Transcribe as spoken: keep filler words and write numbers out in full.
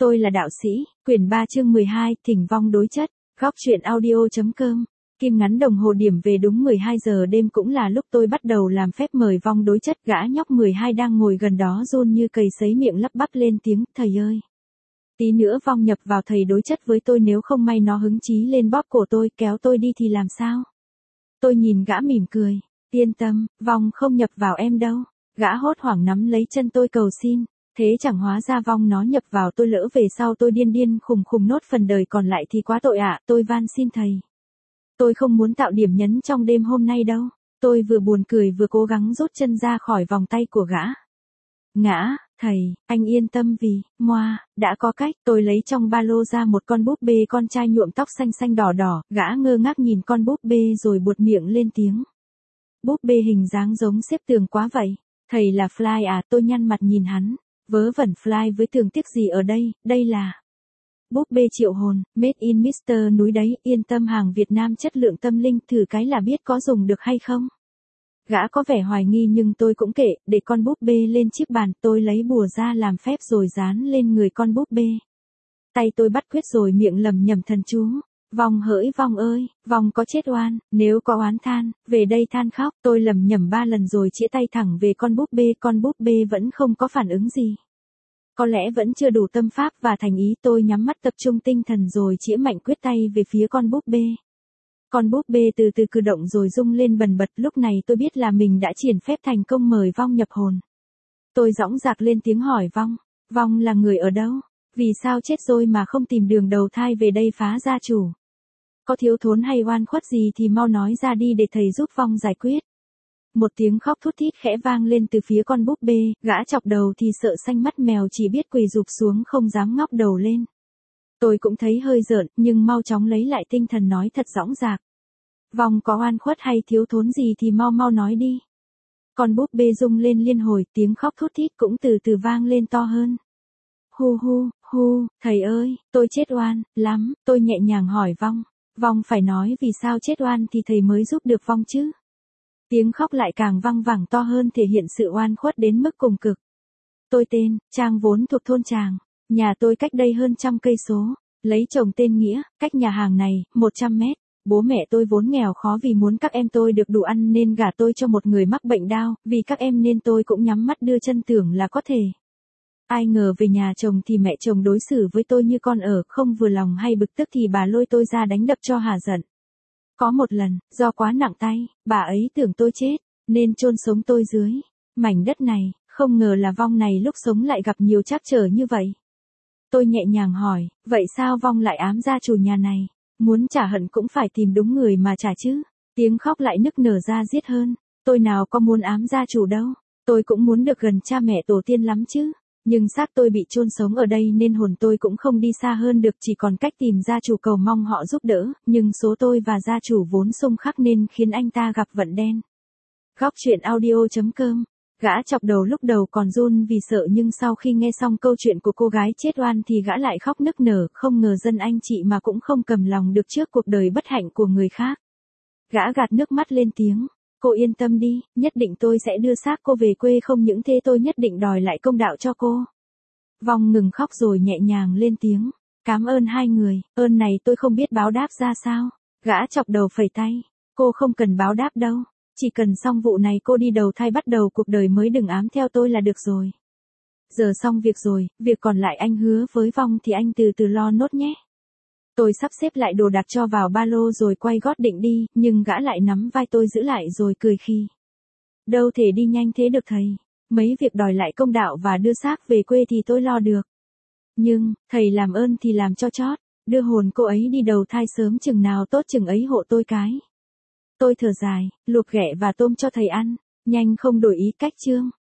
Tôi là đạo sĩ, quyển ba chương mười hai, thỉnh vong đối chất, góc truyện audio.com. Kim ngắn đồng hồ điểm về đúng mười hai giờ đêm cũng là lúc tôi bắt đầu làm phép mời vong đối chất. Gã nhóc mười hai đang ngồi gần đó run như cầy sấy, miệng lắp bắp lên tiếng, thầy ơi. Tí nữa vong nhập vào thầy đối chất với tôi, nếu không may nó hứng chí lên bóp cổ tôi, kéo tôi đi thì làm sao? Tôi nhìn gã mỉm cười, yên tâm, vong không nhập vào em đâu. Gã hốt hoảng nắm lấy chân tôi cầu xin. Thế chẳng hóa ra vong nó nhập vào tôi, lỡ về sau tôi điên điên khùng khùng nốt phần đời còn lại thì quá tội ạ. Tôi van xin thầy. Tôi không muốn tạo điểm nhấn trong đêm hôm nay đâu. Tôi vừa buồn cười vừa cố gắng rút chân ra khỏi vòng tay của gã. Ngã, thầy, anh yên tâm vì, moa, đã có cách. Tôi lấy trong ba lô ra một con búp bê con trai nhuộm tóc xanh xanh đỏ đỏ. Gã ngơ ngác nhìn con búp bê rồi buột miệng lên tiếng. Búp bê hình dáng giống xếp tường quá vậy. Thầy là Fly à? Tôi nhăn mặt nhìn hắn. Vớ vẩn, Fly với tường tiếc gì ở đây, đây là búp bê triệu hồn, made in mít-tơ núi đấy, yên tâm, hàng Việt Nam chất lượng tâm linh, thử cái là biết có dùng được hay không. Gã có vẻ hoài nghi nhưng tôi cũng kệ, để con búp bê lên chiếc bàn, tôi lấy bùa ra làm phép rồi dán lên người con búp bê. Tay tôi bắt quyết rồi miệng lẩm nhẩm thần chú. Vong hỡi vong ơi, vong có chết oan, nếu có oán than, về đây than khóc. Tôi lẩm nhẩm ba lần rồi chĩa tay thẳng về con búp bê, con búp bê vẫn không có phản ứng gì. Có lẽ vẫn chưa đủ tâm pháp và thành ý. Tôi nhắm mắt tập trung tinh thần rồi chĩa mạnh quyết tay về phía con búp bê. Con búp bê từ từ cử động rồi rung lên bần bật. Lúc này tôi biết là mình đã triển phép thành công, mời vong nhập hồn. Tôi dõng dạc lên tiếng hỏi vong, vong là người ở đâu? Vì sao chết rồi mà không tìm đường đầu thai về đây phá gia chủ? Có thiếu thốn hay oan khuất gì thì mau nói ra đi để thầy giúp vong giải quyết. Một tiếng khóc thút thít khẽ vang lên từ phía con búp bê. Gã chọc đầu thì sợ xanh mắt mèo, chỉ biết quỳ rụp xuống không dám ngóc đầu lên. Tôi cũng thấy hơi rợn nhưng mau chóng lấy lại tinh thần nói thật dõng dạc. Vong có oan khuất hay thiếu thốn gì thì mau mau nói đi. Con búp bê rung lên liên hồi, tiếng khóc thút thít cũng từ từ vang lên to hơn. Hu hu, hu, thầy ơi, tôi chết oan lắm. Tôi nhẹ nhàng hỏi vong. Vong phải nói vì sao chết oan thì thầy mới giúp được vong chứ. Tiếng khóc lại càng vang vẳng to hơn, thể hiện sự oan khuất đến mức cùng cực. Tôi tên Trang, vốn thuộc thôn Tràng. Nhà tôi cách đây hơn trăm cây số. Lấy chồng tên Nghĩa, cách nhà hàng này một trăm mét. Bố mẹ tôi vốn nghèo khó, vì muốn các em tôi được đủ ăn nên gả tôi cho một người mắc bệnh đao. Vì các em nên tôi cũng nhắm mắt đưa chân, tưởng là có thể. Ai ngờ về nhà chồng thì mẹ chồng đối xử với tôi như con ở, không vừa lòng hay bực tức thì bà lôi tôi ra đánh đập cho hả giận. Có một lần, do quá nặng tay, bà ấy tưởng tôi chết, nên chôn sống tôi dưới mảnh đất này. Không ngờ là vong này lúc sống lại gặp nhiều trắc trở như vậy. Tôi nhẹ nhàng hỏi, vậy sao vong lại ám gia chủ nhà này? Muốn trả hận cũng phải tìm đúng người mà trả chứ. Tiếng khóc lại nức nở ra giết hơn. Tôi nào có muốn ám gia chủ đâu. Tôi cũng muốn được gần cha mẹ tổ tiên lắm chứ. Nhưng xác tôi bị chôn sống ở đây nên hồn tôi cũng không đi xa hơn được, chỉ còn cách tìm gia chủ cầu mong họ giúp đỡ. Nhưng số tôi và gia chủ vốn xung khắc nên khiến anh ta gặp vận đen. Góc truyện audio.com. Gã chọc đầu lúc đầu còn run vì sợ, nhưng sau khi nghe xong câu chuyện của cô gái chết oan thì gã lại khóc nức nở. Không ngờ dân anh chị mà cũng không cầm lòng được trước cuộc đời bất hạnh của người khác. Gã gạt nước mắt lên tiếng. Cô yên tâm đi, nhất định tôi sẽ đưa xác cô về quê, không những thế tôi nhất định đòi lại công đạo cho cô. Vong ngừng khóc rồi nhẹ nhàng lên tiếng. Cảm ơn hai người, ơn này tôi không biết báo đáp ra sao. Gã chọc đầu phẩy tay. Cô không cần báo đáp đâu. Chỉ cần xong vụ này cô đi đầu thai bắt đầu cuộc đời mới, đừng ám theo tôi là được rồi. Giờ xong việc rồi, việc còn lại anh hứa với vong thì anh từ từ lo nốt nhé. Tôi sắp xếp lại đồ đạc cho vào ba lô rồi quay gót định đi, nhưng gã lại nắm vai tôi giữ lại rồi cười khi. Đâu thể đi nhanh thế được thầy. Mấy việc đòi lại công đạo và đưa xác về quê thì tôi lo được. Nhưng, thầy làm ơn thì làm cho chót. Đưa hồn cô ấy đi đầu thai sớm chừng nào tốt chừng ấy hộ tôi cái. Tôi thở dài, luộc ghẹ và tôm cho thầy ăn. Nhanh không đổi ý cách chương.